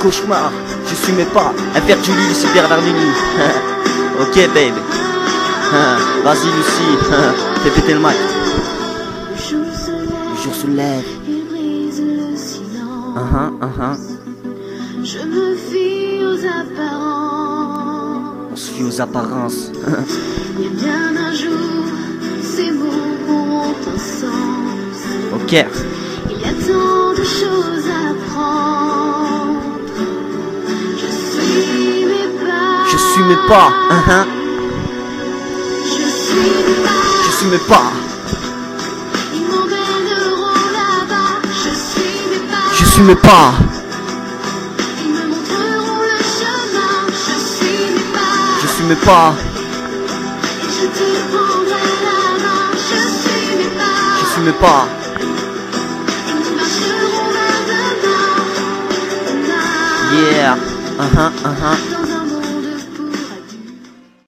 cauchemar. Je suis mes pas, un père Julie, Lucifer vers Lulu. Ok babe. Vas-y Lucie, fais péter le mic. Le jour se lève. Je me fie aux apparences. On se fie aux apparences. Il y a bien un jour, ces mots auront un sens. Ok. Il y a tant de choses à prendre. Je suis mes pas. Je suis mes pas. Je suis mes pas. Je suis mes pas. Ils m'emmèneront là-bas. Je suis mes pas. Je suis mes pas. Ils me montreront le chemin. Je suis mes pas. Je suis mes pas. Et je te prendrai la main. Je suis mes pas. Je suis mes pas. Et nous marcherons vers demain. Yeah. Dans